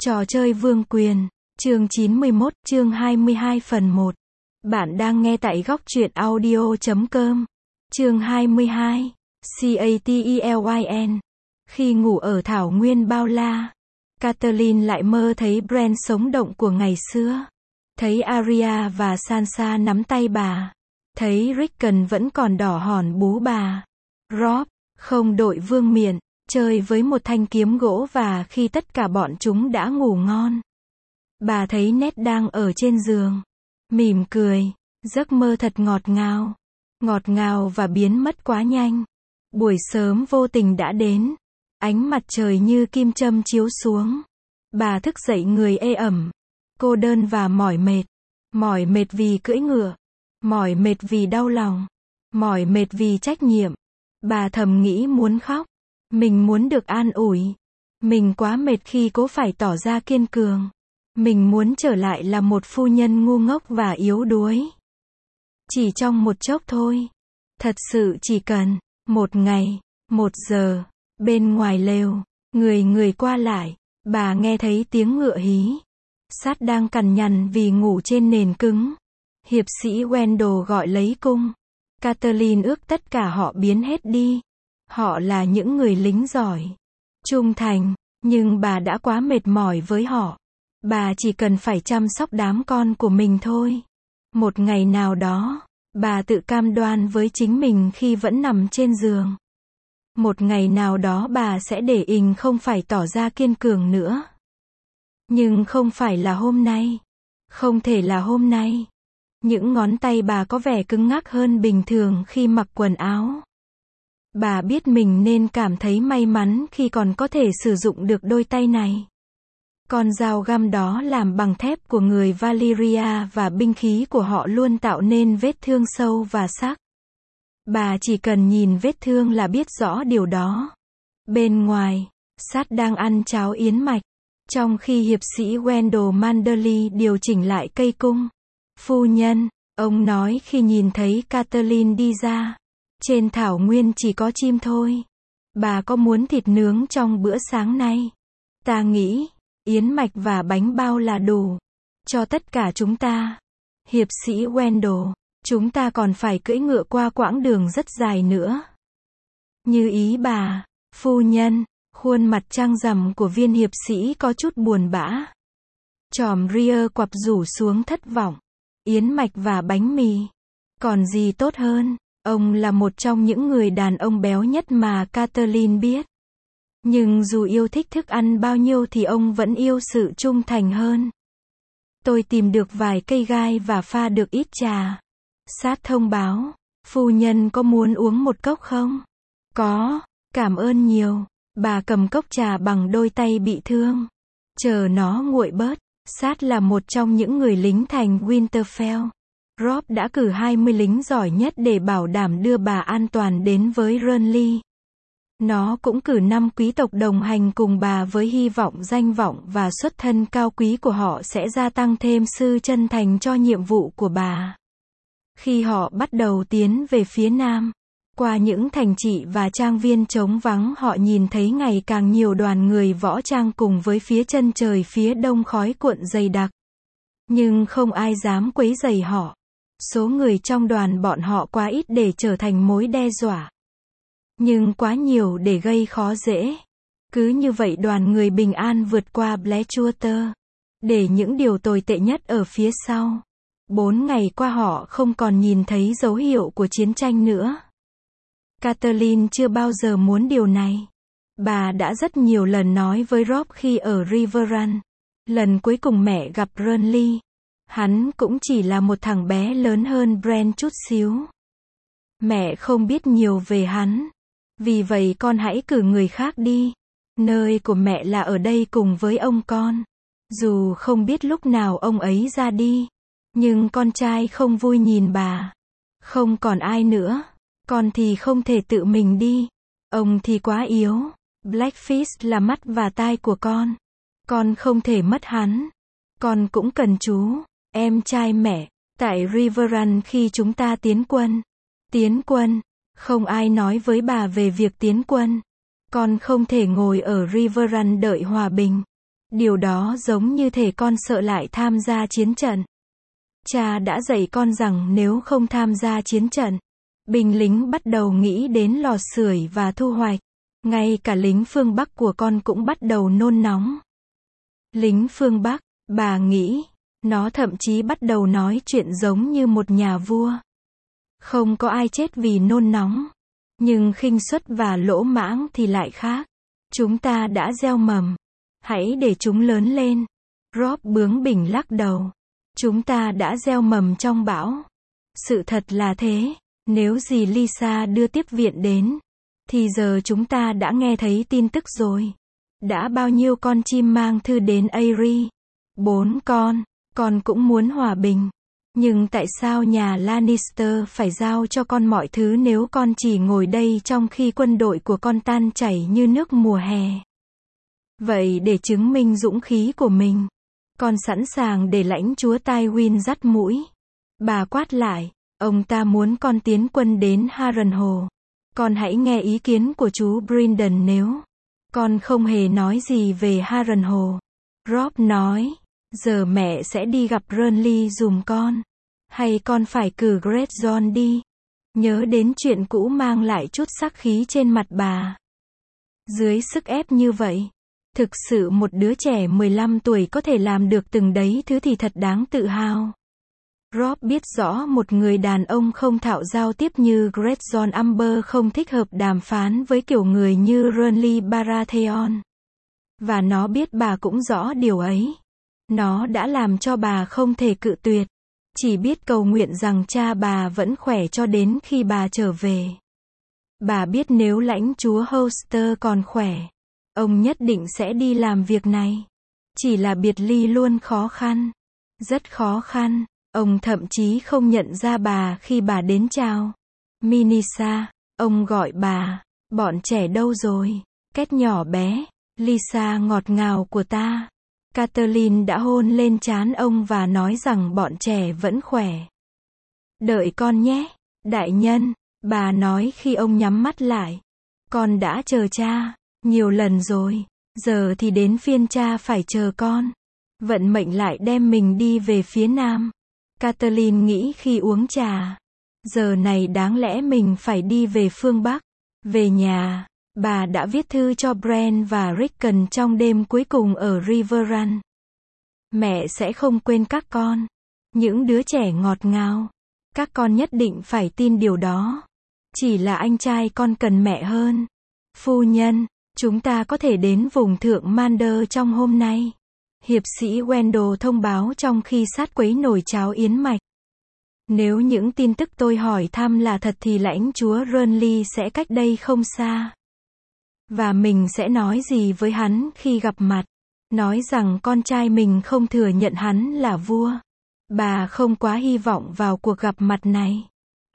Trò chơi vương quyền, chương 91, chương 22 phần 1. Bạn đang nghe tại góc truyện audio.com. Chương 22. Catalin. Khi ngủ ở thảo nguyên bao la, Catelyn lại mơ thấy Bran sống động của ngày xưa. Thấy Arya và Sansa nắm tay bà. Thấy Rickon vẫn còn đỏ hòn bú bà. Robb, không đội vương miện, chơi với một thanh kiếm gỗ và khi tất cả bọn chúng đã ngủ ngon. Bà thấy Ned đang ở trên giường. Mỉm cười. Giấc mơ thật ngọt ngào. Ngọt ngào và biến mất quá nhanh. Buổi sớm vô tình đã đến. Ánh mặt trời như kim châm chiếu xuống. Bà thức dậy người ê ẩm. Cô đơn và mỏi mệt. Mỏi mệt vì cưỡi ngựa. Mỏi mệt vì đau lòng. Mỏi mệt vì trách nhiệm. Bà thầm nghĩ muốn khóc. Mình muốn được an ủi. Mình quá mệt khi cố phải tỏ ra kiên cường. Mình muốn trở lại là một phu nhân ngu ngốc và yếu đuối. Chỉ trong một chốc thôi. Thật sự chỉ cần một ngày, 1 giờ, bên ngoài lều, người qua lại, bà nghe thấy tiếng ngựa hí. Sát đang cằn nhằn vì ngủ trên nền cứng. Hiệp sĩ Wendell gọi lấy cung. Catelyn ước tất cả họ biến hết đi. Họ là những người lính giỏi, trung thành, nhưng bà đã quá mệt mỏi với họ. Bà chỉ cần phải chăm sóc đám con của mình thôi. Một ngày nào đó, bà tự cam đoan với chính mình khi vẫn nằm trên giường. Một ngày nào đó bà sẽ để ình không phải tỏ ra kiên cường nữa. Nhưng không phải là hôm nay. Không thể là hôm nay. Những ngón tay bà có vẻ cứng ngắc hơn bình thường khi mặc quần áo. Bà biết mình nên cảm thấy may mắn khi còn có thể sử dụng được đôi tay này. Con dao găm đó làm bằng thép của người Valyria và binh khí của họ luôn tạo nên vết thương sâu và sắc. Bà chỉ cần nhìn vết thương là biết rõ điều đó. Bên ngoài, Sát đang ăn cháo yến mạch, trong khi hiệp sĩ Wendell Manderly điều chỉnh lại cây cung. Phu nhân, ông nói khi nhìn thấy Catelyn đi ra. Trên thảo nguyên chỉ có chim thôi. Bà có muốn thịt nướng trong bữa sáng nay? Ta nghĩ, yến mạch và bánh bao là đủ. Cho tất cả chúng ta. Hiệp sĩ Wendell, chúng ta còn phải cưỡi ngựa qua quãng đường rất dài nữa. Như ý bà, phu nhân, khuôn mặt trăng rằm của viên hiệp sĩ có chút buồn bã. Chòm ria quặp rủ xuống thất vọng. Yến mạch và bánh mì. Còn gì tốt hơn? Ông là một trong những người đàn ông béo nhất mà Catelyn biết. Nhưng dù yêu thích thức ăn bao nhiêu thì ông vẫn yêu sự trung thành hơn. Tôi tìm được vài cây gai và pha được ít trà. Sát thông báo. Phu nhân có muốn uống một cốc không? Có, cảm ơn nhiều. Bà cầm cốc trà bằng đôi tay bị thương. Chờ nó nguội bớt. Sát là một trong những người lính thành Winterfell. Robb đã cử 20 lính giỏi nhất để bảo đảm đưa bà an toàn đến với Renly. Nó cũng cử 5 quý tộc đồng hành cùng bà với hy vọng danh vọng và xuất thân cao quý của họ sẽ gia tăng thêm sự chân thành cho nhiệm vụ của bà. Khi họ bắt đầu tiến về phía nam, qua những thành trì và trang viên trống vắng họ nhìn thấy ngày càng nhiều đoàn người võ trang cùng với phía chân trời phía đông khói cuộn dày đặc. Nhưng không ai dám quấy rầy họ. Số người trong đoàn bọn họ quá ít để trở thành mối đe dọa. Nhưng quá nhiều để gây khó dễ. Cứ như vậy đoàn người bình an vượt qua Blackwater. Để những điều tồi tệ nhất ở phía sau. 4 ngày qua họ không còn nhìn thấy dấu hiệu của chiến tranh nữa. Catelyn chưa bao giờ muốn điều này. Bà đã rất nhiều lần nói với Robb khi ở Riverrun. Lần cuối cùng mẹ gặp Renly. Hắn cũng chỉ là một thằng bé lớn hơn Bran chút xíu. Mẹ không biết nhiều về hắn. Vì vậy con hãy cử người khác đi. Nơi của mẹ là ở đây cùng với ông con. Dù không biết lúc nào ông ấy ra đi. Nhưng con trai không vui nhìn bà. Không còn ai nữa. Con thì không thể tự mình đi. Ông thì quá yếu. Blackfish là mắt và tai của con. Con không thể mất hắn. Con cũng cần chú. Em trai mẹ, tại Riverrun khi chúng ta tiến quân. Tiến quân, không ai nói với bà về việc tiến quân. Con không thể ngồi ở Riverrun đợi hòa bình. Điều đó giống như thể con sợ lại tham gia chiến trận. Cha đã dạy con rằng nếu không tham gia chiến trận, binh lính bắt đầu nghĩ đến lò sưởi và thu hoạch. Ngay cả lính phương Bắc của con cũng bắt đầu nôn nóng. Lính phương Bắc, bà nghĩ, nó thậm chí bắt đầu nói chuyện giống như một nhà vua. Không có ai chết vì nôn nóng. Nhưng khinh suất và lỗ mãng thì lại khác. Chúng ta đã gieo mầm. Hãy để chúng lớn lên. Rob bướng bỉnh lắc đầu. Chúng ta đã gieo mầm trong bão. Sự thật là thế. Nếu dì Lisa đưa tiếp viện đến, thì giờ chúng ta đã nghe thấy tin tức rồi. Đã bao nhiêu con chim mang thư đến Aerie? 4 con cũng muốn hòa bình. Nhưng tại sao nhà Lannister phải giao cho con mọi thứ nếu con chỉ ngồi đây trong khi quân đội của con tan chảy như nước mùa hè? Vậy để chứng minh dũng khí của mình, con sẵn sàng để lãnh chúa Tywin dắt mũi. Bà quát lại, ông ta muốn con tiến quân đến Harrenhal. Con hãy nghe ý kiến của chú Brynden nếu. Con không hề nói gì về Harrenhal. Robb nói, giờ mẹ sẽ đi gặp Renly giùm con. Hay con phải cử Greyjohn đi. Nhớ đến chuyện cũ mang lại chút sắc khí trên mặt bà. Dưới sức ép như vậy, thực sự một đứa trẻ 15 tuổi có thể làm được từng đấy thứ thì thật đáng tự hào. Robb biết rõ một người đàn ông không thạo giao tiếp như Greyjohn Amber không thích hợp đàm phán với kiểu người như Renly Baratheon. Và nó biết bà cũng rõ điều ấy. Nó đã làm cho bà không thể cự tuyệt. Chỉ biết cầu nguyện rằng cha bà vẫn khỏe cho đến khi bà trở về. Bà biết nếu lãnh chúa Hoster còn khỏe, ông nhất định sẽ đi làm việc này. Chỉ là biệt ly luôn khó khăn. Rất khó khăn. Ông thậm chí không nhận ra bà khi bà đến chào. Minisa, ông gọi bà. Bọn trẻ đâu rồi? Két nhỏ bé. Lisa ngọt ngào của ta. Catelyn đã hôn lên trán ông và nói rằng bọn trẻ vẫn khỏe. Đợi con nhé, đại nhân, bà nói khi ông nhắm mắt lại. Con đã chờ cha nhiều lần rồi, giờ thì đến phiên cha phải chờ con. Vận mệnh lại đem mình đi về phía nam. Catelyn nghĩ khi uống trà. Giờ này đáng lẽ mình phải đi về phương Bắc. Về nhà. Bà đã viết thư cho Bran và Rickon trong đêm cuối cùng ở Riverrun. Mẹ sẽ không quên các con. Những đứa trẻ ngọt ngào. Các con nhất định phải tin điều đó. Chỉ là anh trai con cần mẹ hơn. Phu nhân, chúng ta có thể đến vùng thượng Mander trong hôm nay. Hiệp sĩ Wendell thông báo trong khi sát quấy nồi cháo yến mạch. Nếu những tin tức tôi hỏi thăm là thật thì lãnh chúa Renly sẽ cách đây không xa. Và mình sẽ nói gì với hắn khi gặp mặt? Nói rằng con trai mình không thừa nhận hắn là vua. Bà không quá hy vọng vào cuộc gặp mặt này.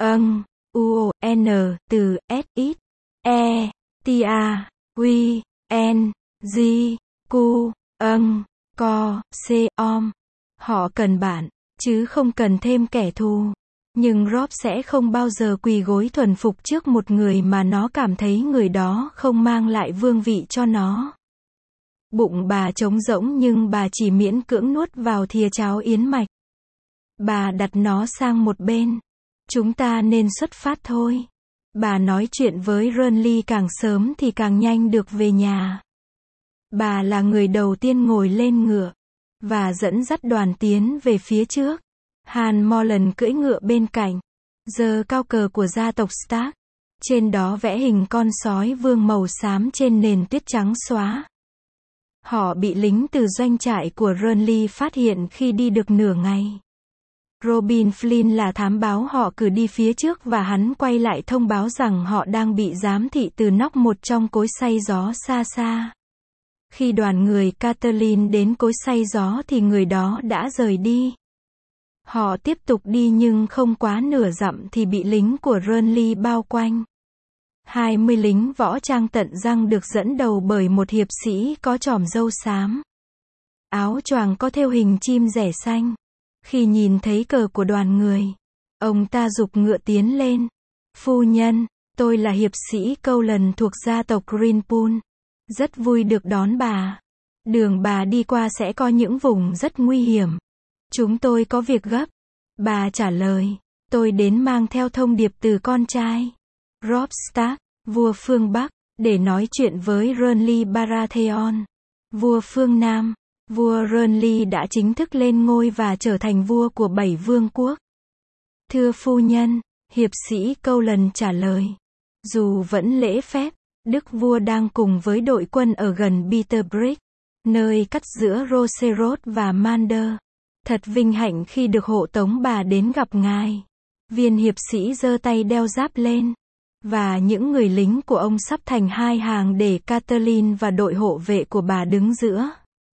U-O-N, từ S-X, E, T-A, W, N, G, Q, Co, C-om. Họ cần bạn, chứ không cần thêm kẻ thù. Nhưng Robb sẽ không bao giờ quỳ gối thuần phục trước một người mà nó cảm thấy người đó không mang lại vương vị cho nó. Bụng bà trống rỗng nhưng bà chỉ miễn cưỡng nuốt vào thìa cháo yến mạch. Bà đặt nó sang một bên. Chúng ta nên xuất phát thôi. Bà nói chuyện với Renly càng sớm thì càng nhanh được về nhà. Bà là người đầu tiên ngồi lên ngựa và dẫn dắt đoàn tiến về phía trước. Han Molan cưỡi ngựa bên cạnh, giơ cao cờ của gia tộc Stark. Trên đó vẽ hình con sói vương màu xám trên nền tuyết trắng xóa. Họ bị lính từ doanh trại của Renly phát hiện khi đi được nửa ngày. Robin Flynn là thám báo họ cử đi phía trước và hắn quay lại thông báo rằng họ đang bị giám thị từ nóc một trong cối xay gió xa xa. Khi đoàn người Catelyn đến cối xay gió thì người đó đã rời đi. Họ tiếp tục đi nhưng không quá nửa dặm thì bị lính của Renly bao quanh. 20 lính võ trang tận răng được dẫn đầu bởi một hiệp sĩ có chòm râu xám. Áo choàng có thêu hình chim rẻ xanh. Khi nhìn thấy cờ của đoàn người, ông ta giục ngựa tiến lên. Phu nhân, tôi là hiệp sĩ Coulan thuộc gia tộc Greenpool. Rất vui được đón bà. Đường bà đi qua sẽ có những vùng rất nguy hiểm. Chúng tôi có việc gấp. Bà trả lời. Tôi đến mang theo thông điệp từ con trai Robb Stark, vua phương Bắc, để nói chuyện với Renly Baratheon, vua phương Nam. Vua Renly đã chính thức lên ngôi và trở thành vua của 7 vương quốc. Thưa phu nhân, hiệp sĩ Coughlan trả lời. Dù vẫn lễ phép, đức vua đang cùng với đội quân ở gần Bitterbrick, nơi cắt giữa Roserod và Mander. Thật vinh hạnh khi được hộ tống bà đến gặp ngài. Viên hiệp sĩ giơ tay đeo giáp lên. Và những người lính của ông sắp thành hai hàng để Catelyn và đội hộ vệ của bà đứng giữa.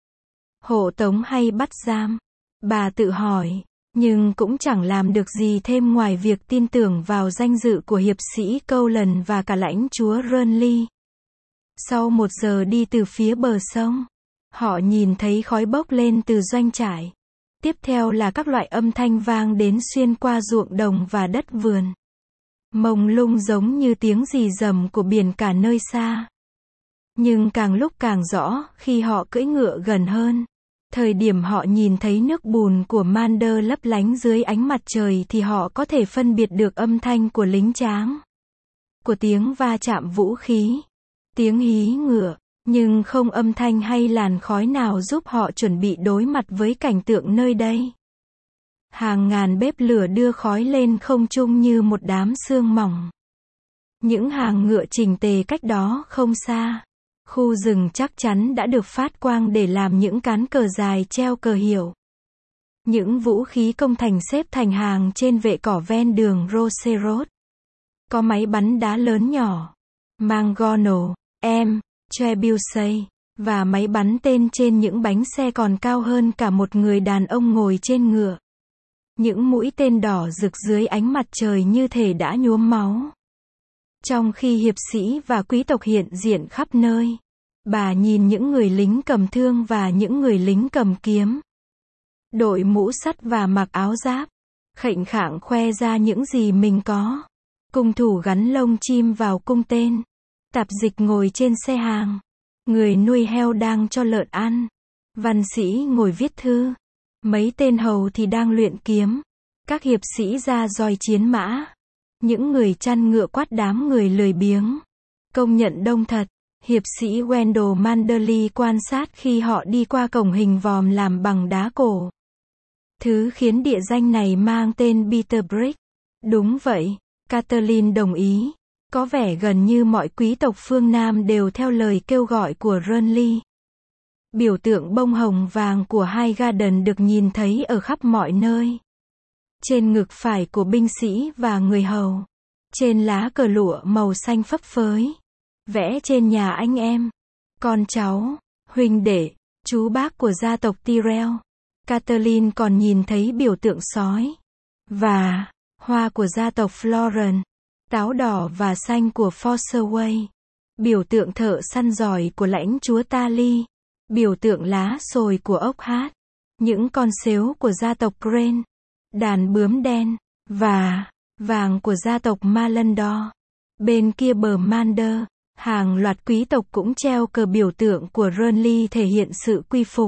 Hộ tống hay bắt giam? Bà tự hỏi, nhưng cũng chẳng làm được gì thêm ngoài việc tin tưởng vào danh dự của hiệp sĩ Coughlan và cả lãnh chúa Renly. Sau 1 giờ đi từ phía bờ sông, họ nhìn thấy khói bốc lên từ doanh trại. Tiếp theo là các loại âm thanh vang đến xuyên qua ruộng đồng và đất vườn. Mông lung giống như tiếng rì rầm của biển cả nơi xa. Nhưng càng lúc càng rõ khi họ cưỡi ngựa gần hơn. Thời điểm họ nhìn thấy nước bùn của Mander lấp lánh dưới ánh mặt trời thì họ có thể phân biệt được âm thanh của lính tráng. Của tiếng va chạm vũ khí. Tiếng hí ngựa. Nhưng không âm thanh hay làn khói nào giúp họ chuẩn bị đối mặt với cảnh tượng nơi đây. Hàng ngàn bếp lửa đưa khói lên không trung như một đám sương mỏng. Những hàng ngựa chỉnh tề cách đó không xa. Khu rừng chắc chắn đã được phát quang để làm những cán cờ dài treo cờ hiệu. Những vũ khí công thành xếp thành hàng trên vệ cỏ ven đường Roserod. Có máy bắn đá lớn nhỏ, Mangonel, Trebuchet, và máy bắn tên trên những bánh xe còn cao hơn cả một người đàn ông ngồi trên ngựa. Những mũi tên đỏ rực dưới ánh mặt trời như thể đã nhuốm máu. Trong khi hiệp sĩ và quý tộc hiện diện khắp nơi, bà nhìn những người lính cầm thương và những người lính cầm kiếm. Đội mũ sắt và mặc áo giáp, khệnh khạng khoe ra những gì mình có. Cung thủ gắn lông chim vào cung tên. Tạp dịch ngồi trên xe hàng. Người nuôi heo đang cho lợn ăn. Văn sĩ ngồi viết thư. Mấy tên hầu thì đang luyện kiếm. Các hiệp sĩ ra roi chiến mã. Những người chăn ngựa quát đám người lười biếng. Công nhận đông thật. Hiệp sĩ Wendell Manderly quan sát khi họ đi qua cổng hình vòm làm bằng đá cổ. Thứ khiến địa danh này mang tên Bitterbrick. Đúng vậy, Catelyn đồng ý. Có vẻ gần như mọi quý tộc phương Nam đều theo lời kêu gọi của Renly. Biểu tượng bông hồng vàng của Highgarden được nhìn thấy ở khắp mọi nơi. Trên ngực phải của binh sĩ và người hầu. Trên lá cờ lụa màu xanh phấp phới. Vẽ trên nhà anh em, con cháu, huynh đệ, chú bác của gia tộc Tyrell. Catelyn còn nhìn thấy biểu tượng sói và hoa của gia tộc Florent, táo đỏ và xanh của Fosterway, biểu tượng thợ săn giỏi của lãnh chúa Tarly, biểu tượng lá sồi của ốc hát, những con sếu của gia tộc Crane, đàn bướm đen và vàng của gia tộc Malandor. Bên kia bờ Mander, hàng loạt quý tộc cũng treo cờ biểu tượng của Renly thể hiện sự quy phục.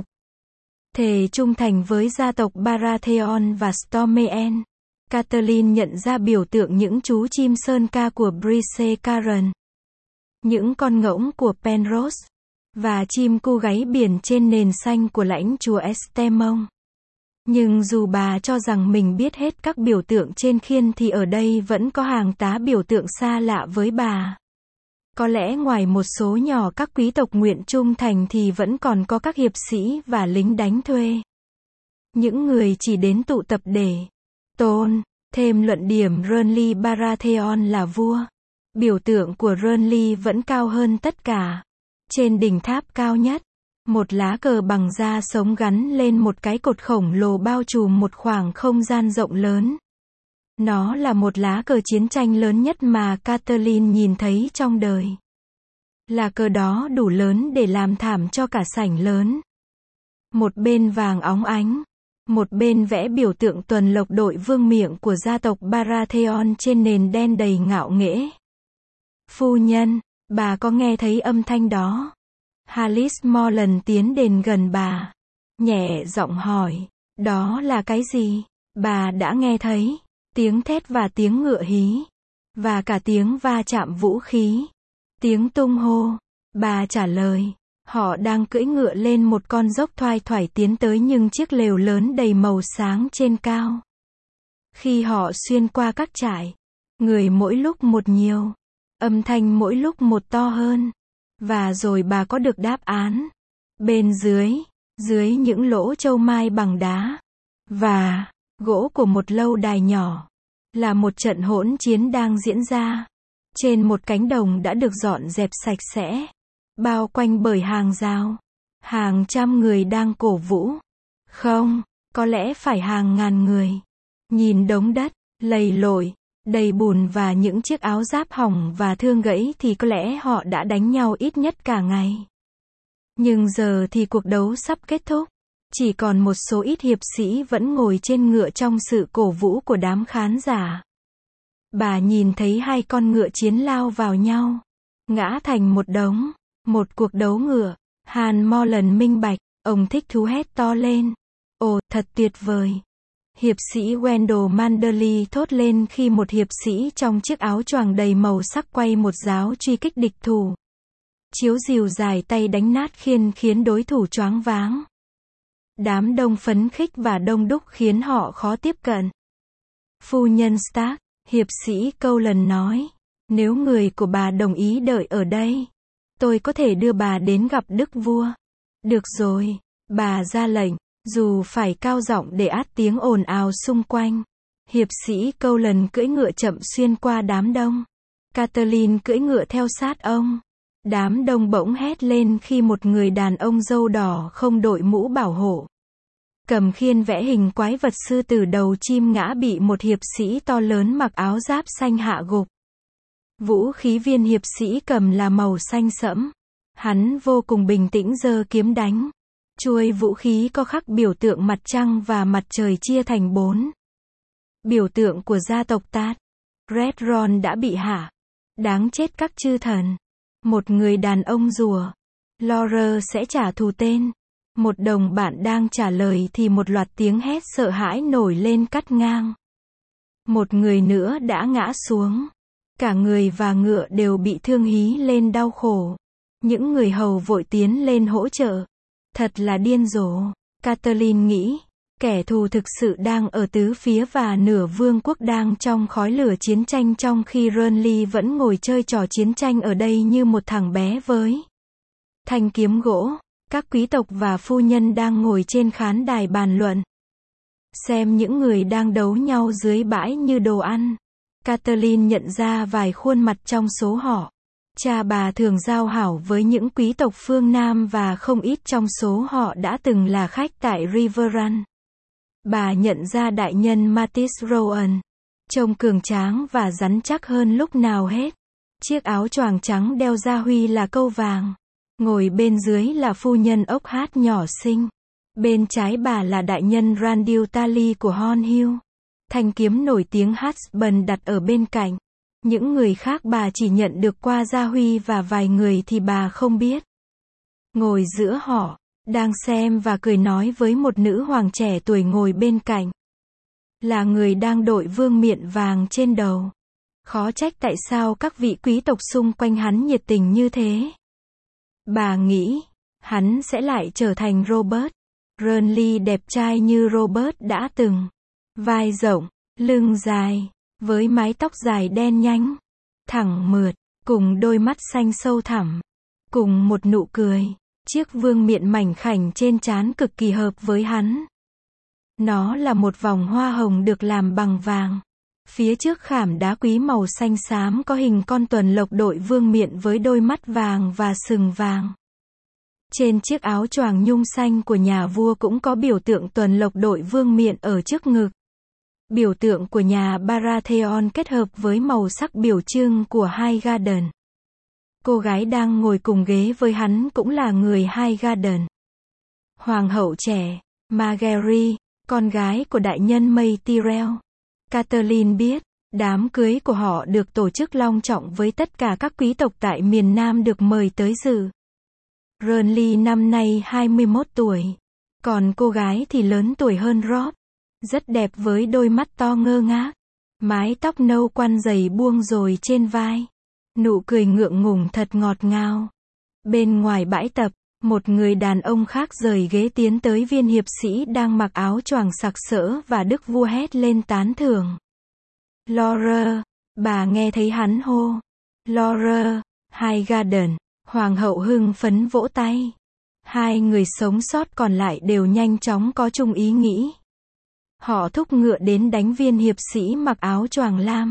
Thề trung thành với gia tộc Baratheon và Stormend. Catelyn nhận ra biểu tượng những chú chim sơn ca của Brise Karen. Những con ngỗng của Penrose. Và chim cu gáy biển trên nền xanh của lãnh chúa Estemon. Nhưng dù bà cho rằng mình biết hết các biểu tượng trên khiên thì ở đây vẫn có hàng tá biểu tượng xa lạ với bà. Có lẽ ngoài một số nhỏ các quý tộc nguyện trung thành thì vẫn còn có các hiệp sĩ và lính đánh thuê. Những người chỉ đến tụ tập để tôn thêm luận điểm Renly Baratheon là vua. Biểu tượng của Renly vẫn cao hơn tất cả. Trên đỉnh tháp cao nhất, một lá cờ bằng da sống gắn lên một cái cột khổng lồ bao trùm một khoảng không gian rộng lớn. Nó là một lá cờ chiến tranh lớn nhất mà Catelyn nhìn thấy trong đời. Là cờ đó đủ lớn để làm thảm cho cả sảnh lớn. Một bên vàng óng ánh, một bên vẽ biểu tượng tuần lộc đội vương miện của gia tộc Baratheon trên nền đen đầy ngạo nghễ. Phu nhân, bà có nghe thấy âm thanh đó? Alice Morland tiến đến gần bà, nhẹ giọng hỏi, đó là cái gì? Bà đã nghe thấy tiếng thét và tiếng ngựa hí, và cả tiếng va chạm vũ khí, tiếng tung hô. Bà trả lời, họ đang cưỡi ngựa lên một con dốc thoai thoải tiến tới những chiếc lều lớn đầy màu sáng trên cao. Khi họ xuyên qua các trại, người mỗi lúc một nhiều, âm thanh mỗi lúc một to hơn. Và rồi bà có được đáp án. Bên dưới những lỗ châu mai bằng đá và gỗ của một lâu đài nhỏ, là một trận hỗn chiến đang diễn ra. Trên một cánh đồng đã được dọn dẹp sạch sẽ, bao quanh bởi hàng rào. Hàng trăm người đang cổ vũ. Không, có lẽ phải hàng ngàn người. Nhìn đống đất lầy lội, đầy bùn và những chiếc áo giáp hỏng và thương gãy thì có lẽ họ đã đánh nhau ít nhất cả ngày. Nhưng giờ thì cuộc đấu sắp kết thúc. Chỉ còn một số ít hiệp sĩ vẫn ngồi trên ngựa trong sự cổ vũ của đám khán giả. Bà nhìn thấy hai con ngựa chiến lao vào nhau, ngã thành một đống. Một cuộc đấu ngựa. Han Morland minh bạch, ông thích thú hét to lên. Ồ, thật tuyệt vời. Hiệp sĩ Wendell Manderly thốt lên khi một hiệp sĩ trong chiếc áo choàng đầy màu sắc quay một giáo truy kích địch thủ. Chiếu rìu dài tay đánh nát khiên khiến đối thủ choáng váng. Đám đông phấn khích và đông đúc khiến họ khó tiếp cận. Phu nhân Stark, hiệp sĩ Coughlan nói, nếu người của bà đồng ý đợi ở đây, tôi có thể đưa bà đến gặp đức vua. Được rồi, bà ra lệnh, dù phải cao giọng để át tiếng ồn ào xung quanh. Hiệp sĩ Coughlan cưỡi ngựa chậm xuyên qua đám đông. Catelyn cưỡi ngựa theo sát ông. Đám đông bỗng hét lên khi một người đàn ông râu đỏ không đội mũ bảo hộ, cầm khiên vẽ hình quái vật sư tử đầu chim ngã bị một hiệp sĩ to lớn mặc áo giáp xanh hạ gục. Vũ khí viên hiệp sĩ cầm là màu xanh sẫm. Hắn vô cùng bình tĩnh giơ kiếm đánh. Chuôi vũ khí có khắc biểu tượng mặt trăng và mặt trời chia thành 4. Biểu tượng của gia tộc Tát. Red Ron đã bị hạ. Đáng chết các chư thần. Một người đàn ông rùa. Laura sẽ trả thù tên. Một đồng bạn đang trả lời thì một loạt tiếng hét sợ hãi nổi lên cắt ngang. Một người nữa đã ngã xuống. Cả người và ngựa đều bị thương hí lên đau khổ. Những người hầu vội tiến lên hỗ trợ. Thật là điên rồ. Catelyn nghĩ, kẻ thù thực sự đang ở tứ phía và nửa vương quốc đang trong khói lửa chiến tranh trong khi Renly vẫn ngồi chơi trò chiến tranh ở đây như một thằng bé với thanh kiếm gỗ. Các quý tộc và phu nhân đang ngồi trên khán đài bàn luận. Xem những người đang đấu nhau dưới bãi như đồ ăn. Catelyn nhận ra vài khuôn mặt trong số họ. Cha bà thường giao hảo với những quý tộc phương Nam và không ít trong số họ đã từng là khách tại Riverrun. Bà nhận ra đại nhân Mattis Rowan, trông cường tráng và rắn chắc hơn lúc nào hết. Chiếc áo choàng trắng đeo gia huy là câu vàng. Ngồi bên dưới là phu nhân ốc hát nhỏ xinh. Bên trái bà là đại nhân Randil Tally của Hornhill. Thanh kiếm nổi tiếng Husband đặt ở bên cạnh. Những người khác bà chỉ nhận được qua gia huy và vài người thì bà không biết. Ngồi giữa họ, đang xem và cười nói với một nữ hoàng trẻ tuổi ngồi bên cạnh. Là người đang đội vương miện vàng trên đầu. Khó trách tại sao các vị quý tộc xung quanh hắn nhiệt tình như thế. Bà nghĩ, hắn sẽ lại trở thành Robert. Renly đẹp trai như Robert đã từng. Vai rộng, lưng dài, với mái tóc dài đen nhánh, thẳng mượt, cùng đôi mắt xanh sâu thẳm, cùng một nụ cười. Chiếc vương miện mảnh khảnh trên trán cực kỳ hợp với hắn. Nó là một vòng hoa hồng được làm bằng vàng. Phía trước khảm đá quý màu xanh xám có hình con tuần lộc đội vương miện với đôi mắt vàng và sừng vàng. Trên chiếc áo choàng nhung xanh của nhà vua cũng có biểu tượng tuần lộc đội vương miện ở trước ngực. Biểu tượng của nhà Baratheon kết hợp với màu sắc biểu trưng của Highgarden. Cô gái đang ngồi cùng ghế với hắn cũng là người Highgarden. Hoàng hậu trẻ, Margaery, con gái của đại nhân Mây Tyrell. Catelyn biết, đám cưới của họ được tổ chức long trọng với tất cả các quý tộc tại miền Nam được mời tới dự. Renly năm nay 21 tuổi. Còn cô gái thì lớn tuổi hơn Rob. Rất đẹp với đôi mắt to ngơ ngác. Mái tóc nâu quăn dày buông rồi trên vai. Nụ cười ngượng ngùng thật ngọt ngào. Bên ngoài bãi tập, một người đàn ông khác rời ghế tiến tới viên hiệp sĩ đang mặc áo choàng sặc sỡ và đức vua hét lên tán thưởng. Laura, bà nghe thấy hắn hô. Laura, Highgarden, hoàng hậu hưng phấn vỗ tay. Hai người sống sót còn lại đều nhanh chóng có chung ý nghĩ. Họ thúc ngựa đến đánh viên hiệp sĩ mặc áo choàng lam.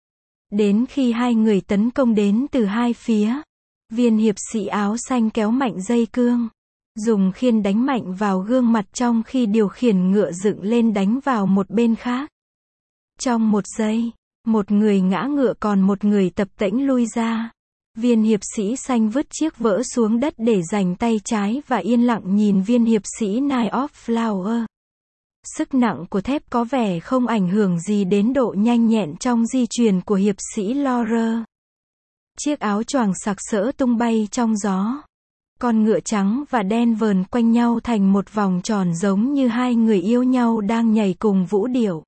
Đến khi hai người tấn công đến từ hai phía, viên hiệp sĩ áo xanh kéo mạnh dây cương, dùng khiên đánh mạnh vào gương mặt trong khi điều khiển ngựa dựng lên đánh vào một bên khác. Trong một giây, một người ngã ngựa còn một người tập tễnh lui ra. Viên hiệp sĩ xanh vứt chiếc vỡ xuống đất để giành tay trái và yên lặng nhìn viên hiệp sĩ Knight of Flower. Sức nặng của thép có vẻ không ảnh hưởng gì đến độ nhanh nhẹn trong di chuyển của hiệp sĩ Laura. Chiếc áo choàng sặc sỡ tung bay trong gió. Con ngựa trắng và đen vờn quanh nhau thành một vòng tròn giống như hai người yêu nhau đang nhảy cùng vũ điệu.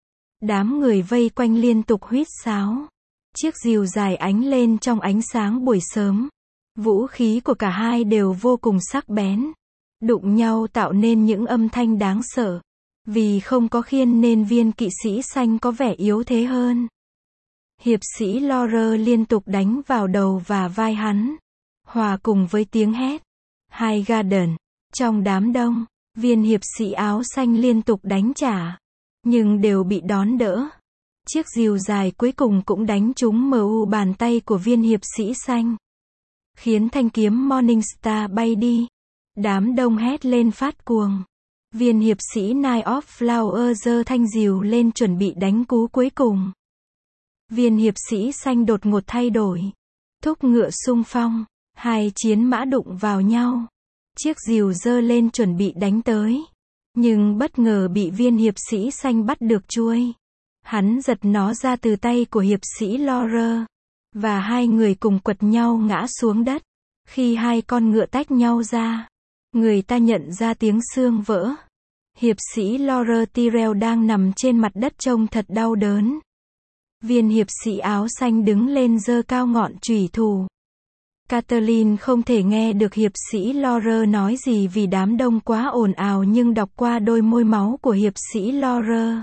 Đám người vây quanh liên tục huýt sáo. Chiếc rìu dài ánh lên trong ánh sáng buổi sớm. Vũ khí của cả hai đều vô cùng sắc bén. Đụng nhau tạo nên những âm thanh đáng sợ. Vì không có khiên nên viên kỵ sĩ xanh có vẻ yếu thế hơn. Hiệp sĩ Laura liên tục đánh vào đầu và vai hắn. Hòa cùng với tiếng hét. Highgarden. Trong đám đông, viên hiệp sĩ áo xanh liên tục đánh trả. Nhưng đều bị đón đỡ. Chiếc rìu dài cuối cùng cũng đánh trúng bàn tay của viên hiệp sĩ xanh. Khiến thanh kiếm Morningstar bay đi. Đám đông hét lên phát cuồng. Viên hiệp sĩ Knight of Flower giơ thanh rìu lên chuẩn bị đánh cú cuối cùng. Viên hiệp sĩ xanh đột ngột thay đổi. Thúc ngựa xung phong. Hai chiến mã đụng vào nhau. Chiếc rìu giơ lên chuẩn bị đánh tới. Nhưng bất ngờ bị viên hiệp sĩ xanh bắt được chuôi. Hắn giật nó ra từ tay của hiệp sĩ Laura. Và hai người cùng quật nhau ngã xuống đất. Khi hai con ngựa tách nhau ra, người ta nhận ra tiếng xương vỡ. Hiệp sĩ Laura Tyrell đang nằm trên mặt đất trông thật đau đớn. Viên hiệp sĩ áo xanh đứng lên giơ cao ngọn chùy thủ. Catelyn không thể nghe được hiệp sĩ Laura nói gì vì đám đông quá ồn ào, nhưng đọc qua đôi môi máu của hiệp sĩ Laura,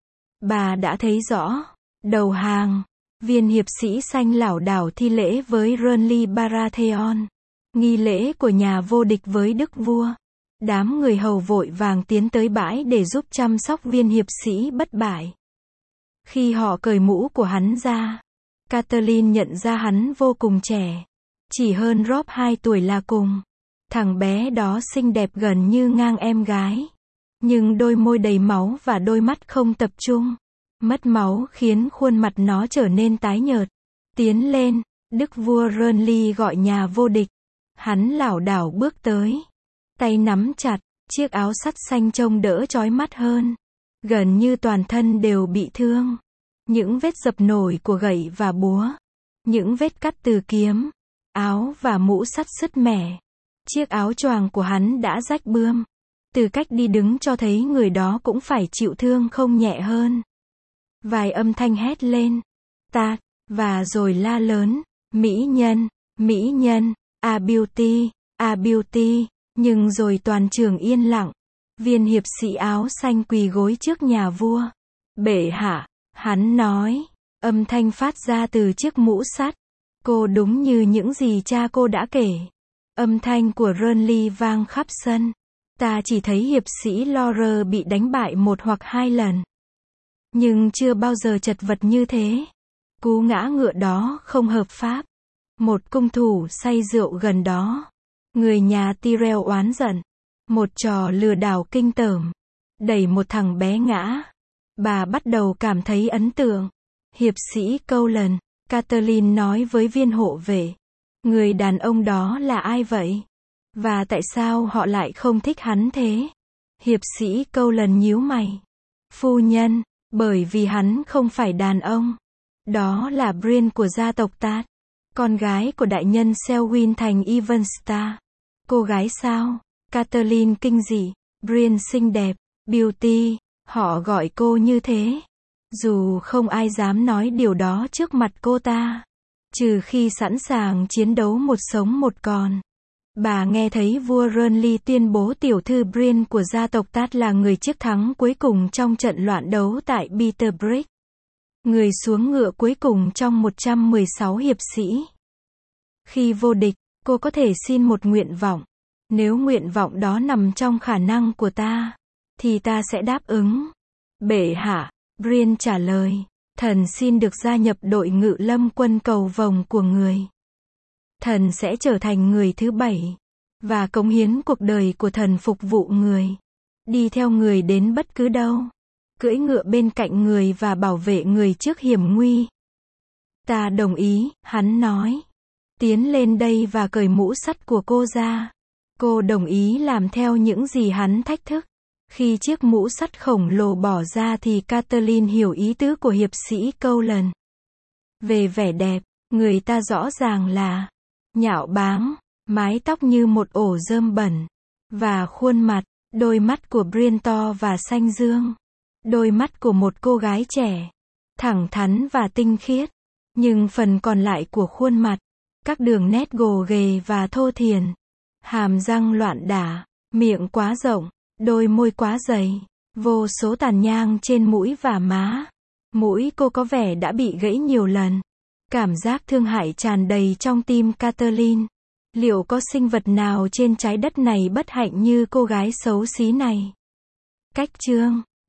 bà đã thấy rõ. Đầu hàng. Viên hiệp sĩ xanh lảo đảo thi lễ với Renly Baratheon. Nghi lễ của nhà vô địch với đức vua. Đám người hầu vội vàng tiến tới bãi để giúp chăm sóc viên hiệp sĩ bất bại. Khi họ cởi mũ của hắn ra, Catelyn nhận ra hắn vô cùng trẻ. Chỉ hơn Rob 2 tuổi là cùng. Thằng bé đó xinh đẹp gần như ngang em gái. Nhưng đôi môi đầy máu và đôi mắt không tập trung. Mất máu khiến khuôn mặt nó trở nên tái nhợt. Tiến lên, đức vua Renly gọi nhà vô địch. Hắn lảo đảo bước tới. Tay nắm chặt, chiếc áo sắt xanh trông đỡ chói mắt hơn. Gần như toàn thân đều bị thương. Những vết dập nổi của gậy và búa. Những vết cắt từ kiếm. Áo và mũ sắt sứt mẻ. Chiếc áo choàng của hắn đã rách bươm. Từ cách đi đứng cho thấy người đó cũng phải chịu thương không nhẹ hơn. Vài âm thanh hét lên. Tạt, và rồi la lớn. Mỹ nhân, a beauty, nhưng rồi toàn trường yên lặng. Viên hiệp sĩ áo xanh quỳ gối trước nhà vua. Bệ hạ, hắn nói. Âm thanh phát ra từ chiếc mũ sắt. Cô đúng như những gì cha cô đã kể. Âm thanh của Renly vang khắp sân. Ta chỉ thấy hiệp sĩ Laura bị đánh bại 1 hoặc 2 lần. Nhưng chưa bao giờ chật vật như thế. Cú ngã ngựa đó không hợp pháp. Một cung thủ say rượu gần đó. Người nhà Tyrell oán giận. Một trò lừa đảo kinh tởm. Đẩy một thằng bé ngã. Bà bắt đầu cảm thấy ấn tượng. Hiệp sĩ Colan, Catelyn nói với viên hộ vệ. Người đàn ông đó là ai vậy? Và tại sao họ lại không thích hắn thế? Hiệp sĩ Colan nhíu mày. Phu nhân, bởi vì hắn không phải đàn ông. Đó là Brienne của gia tộc Tát. Con gái của đại nhân Selwyn thành Evenstar. Cô gái sao? Kathleen kinh dị. Brian xinh đẹp. Beauty. Họ gọi cô như thế. Dù không ai dám nói điều đó trước mặt cô ta. Trừ khi sẵn sàng chiến đấu một sống một còn. Bà nghe thấy vua Renly tuyên bố tiểu thư Brienne của gia tộc Tát là người chiếc thắng cuối cùng trong trận loạn đấu tại Bitterbrick. Người xuống ngựa cuối cùng trong 116 hiệp sĩ. Khi vô địch, cô có thể xin một nguyện vọng. Nếu nguyện vọng đó nằm trong khả năng của ta, thì ta sẽ đáp ứng. Bệ hạ, Brienne trả lời, thần xin được gia nhập đội ngự lâm quân cầu vồng của người. Thần sẽ trở thành người thứ 7, và cống hiến cuộc đời của thần phục vụ người. Đi theo người đến bất cứ đâu. Cưỡi ngựa bên cạnh người và bảo vệ người trước hiểm nguy. Ta đồng ý, hắn nói. Tiến lên đây và cởi mũ sắt của cô ra. Cô đồng ý làm theo những gì hắn thách thức. Khi chiếc mũ sắt khổng lồ bỏ ra thì Kathleen hiểu ý tứ của hiệp sĩ Coughlan. Về vẻ đẹp, người ta rõ ràng là nhạo báng, mái tóc như một ổ rơm bẩn, và khuôn mặt, đôi mắt của Brienne to và xanh dương. Đôi mắt của một cô gái trẻ, thẳng thắn và tinh khiết. Nhưng phần còn lại của khuôn mặt, các đường nét gồ ghề và thô thiển. Hàm răng loạn đả, miệng quá rộng, đôi môi quá dày, vô số tàn nhang trên mũi và má. Mũi cô có vẻ đã bị gãy nhiều lần. Cảm giác thương hại tràn đầy trong tim Kathleen. Liệu có sinh vật nào trên trái đất này bất hạnh như cô gái xấu xí này? Cách chương